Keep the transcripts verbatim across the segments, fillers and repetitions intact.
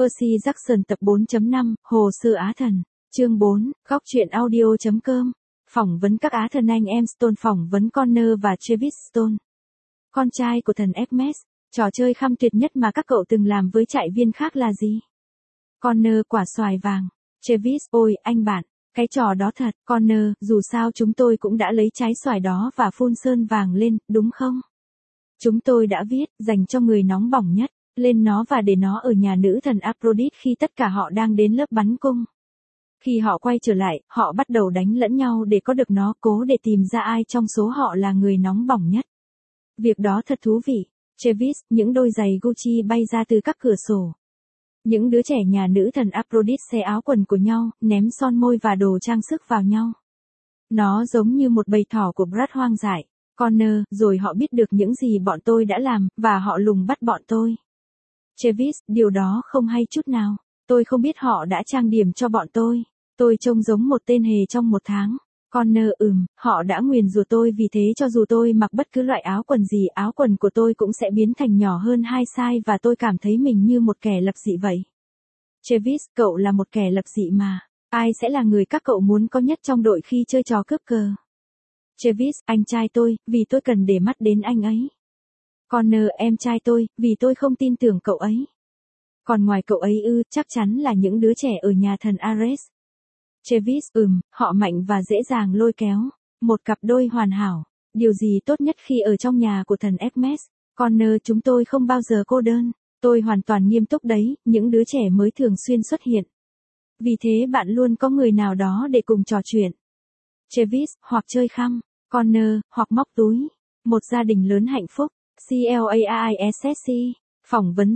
Percy Jackson tập bốn chấm năm, Hồ sơ Á thần. Chương bốn, góc truyện audio.com. Phỏng vấn các Á thần anh em Stone phỏng vấn Connor và Travis Stone. Con trai của thần Hermes, trò chơi khăm tuyệt nhất mà các cậu từng làm với trại viên khác là gì? Connor quả xoài vàng. Travis, ôi, anh bạn, cái trò đó thật. Connor, dù sao chúng tôi cũng đã lấy trái xoài đó và phun sơn vàng lên, đúng không? Chúng tôi đã viết, dành cho người nóng bỏng nhất, lên nó và để nó ở nhà nữ thần Aphrodite khi tất cả họ đang đến lớp bắn cung. Khi họ quay trở lại, họ bắt đầu đánh lẫn nhau để có được nó, cố để tìm ra ai trong số họ là người nóng bỏng nhất. Việc đó thật thú vị. Travis, những đôi giày Gucci bay ra từ các cửa sổ. Những đứa trẻ nhà nữ thần Aphrodite xé áo quần của nhau, ném son môi và đồ trang sức vào nhau. Nó giống như một bầy thỏ của Brad hoang dại. Connor, rồi họ biết được những gì bọn tôi đã làm, và họ lùng bắt bọn tôi. Travis, điều đó không hay chút nào. Tôi không biết họ đã trang điểm cho bọn tôi. Tôi trông giống một tên hề trong một tháng. Connor, ừm, họ đã nguyền rủa tôi vì thế cho dù tôi mặc bất cứ loại áo quần gì, áo quần của tôi cũng sẽ biến thành nhỏ hơn hai size và tôi cảm thấy mình như một kẻ lập dị vậy. Travis, cậu là một kẻ lập dị mà. Ai sẽ là người các cậu muốn có nhất trong đội khi chơi trò cướp cờ? Travis, anh trai tôi, vì tôi cần để mắt đến anh ấy. Connor, em trai tôi, vì tôi không tin tưởng cậu ấy. Còn ngoài cậu ấy ư, chắc chắn là những đứa trẻ ở nhà thần Ares. Travis, ừm, họ mạnh và dễ dàng lôi kéo. Một cặp đôi hoàn hảo. Điều gì tốt nhất khi ở trong nhà của thần Hermes? Connor, chúng tôi không bao giờ cô đơn. Tôi hoàn toàn nghiêm túc đấy, những đứa trẻ mới thường xuyên xuất hiện. Vì thế bạn luôn có người nào đó để cùng trò chuyện. Travis, hoặc chơi khăm. Connor, hoặc móc túi. Một gia đình lớn hạnh phúc. Claissc. Phỏng vấn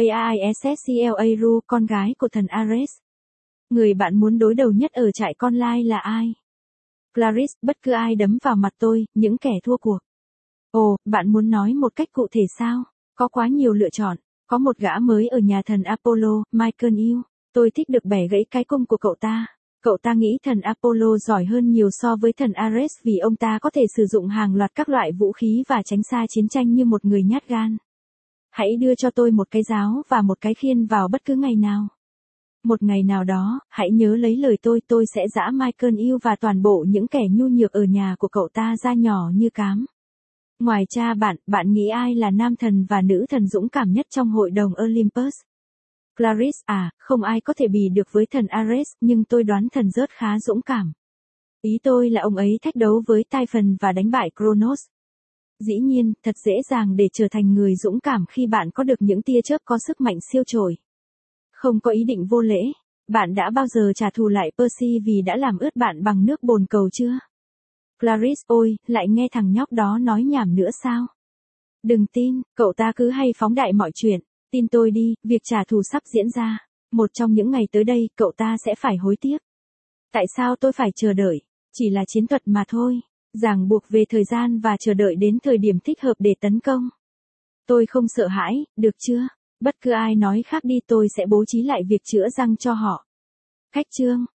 Claissc Ru, con gái của thần Ares. Người bạn muốn đối đầu nhất ở trại con lai là ai? Clarice, bất cứ ai đấm vào mặt tôi, những kẻ thua cuộc. Ồ, bạn muốn nói một cách cụ thể sao? Có quá nhiều lựa chọn. Có một gã mới ở nhà thần Apollo, Michael Yu. Tôi thích được bẻ gãy cái cung của cậu ta. Cậu ta nghĩ thần Apollo giỏi hơn nhiều so với thần Ares vì ông ta có thể sử dụng hàng loạt các loại vũ khí và tránh xa chiến tranh như một người nhát gan. Hãy đưa cho tôi một cái giáo và một cái khiên vào bất cứ ngày nào. Một ngày nào đó, hãy nhớ lấy lời tôi, tôi sẽ giã Michael Yu và toàn bộ những kẻ nhu nhược ở nhà của cậu ta ra nhỏ như cám. Ngoài cha bạn, bạn nghĩ ai là nam thần và nữ thần dũng cảm nhất trong hội đồng Olympus? Clarice, à, không ai có thể bì được với thần Ares, nhưng tôi đoán thần rớt khá dũng cảm. Ý tôi là ông ấy thách đấu với Typhon và đánh bại Kronos. Dĩ nhiên, thật dễ dàng để trở thành người dũng cảm khi bạn có được những tia chớp có sức mạnh siêu trội. Không có ý định vô lễ. Bạn đã bao giờ trả thù lại Percy vì đã làm ướt bạn bằng nước bồn cầu chưa? Clarice, ôi, lại nghe thằng nhóc đó nói nhảm nữa sao? Đừng tin, cậu ta cứ hay phóng đại mọi chuyện. Tin tôi đi, việc trả thù sắp diễn ra. Một trong những ngày tới đây, cậu ta sẽ phải hối tiếc. Tại sao tôi phải chờ đợi? Chỉ là chiến thuật mà thôi. Ràng buộc về thời gian và chờ đợi đến thời điểm thích hợp để tấn công. Tôi không sợ hãi, được chưa? Bất cứ ai nói khác đi tôi sẽ bố trí lại việc chữa răng cho họ. Cách chương.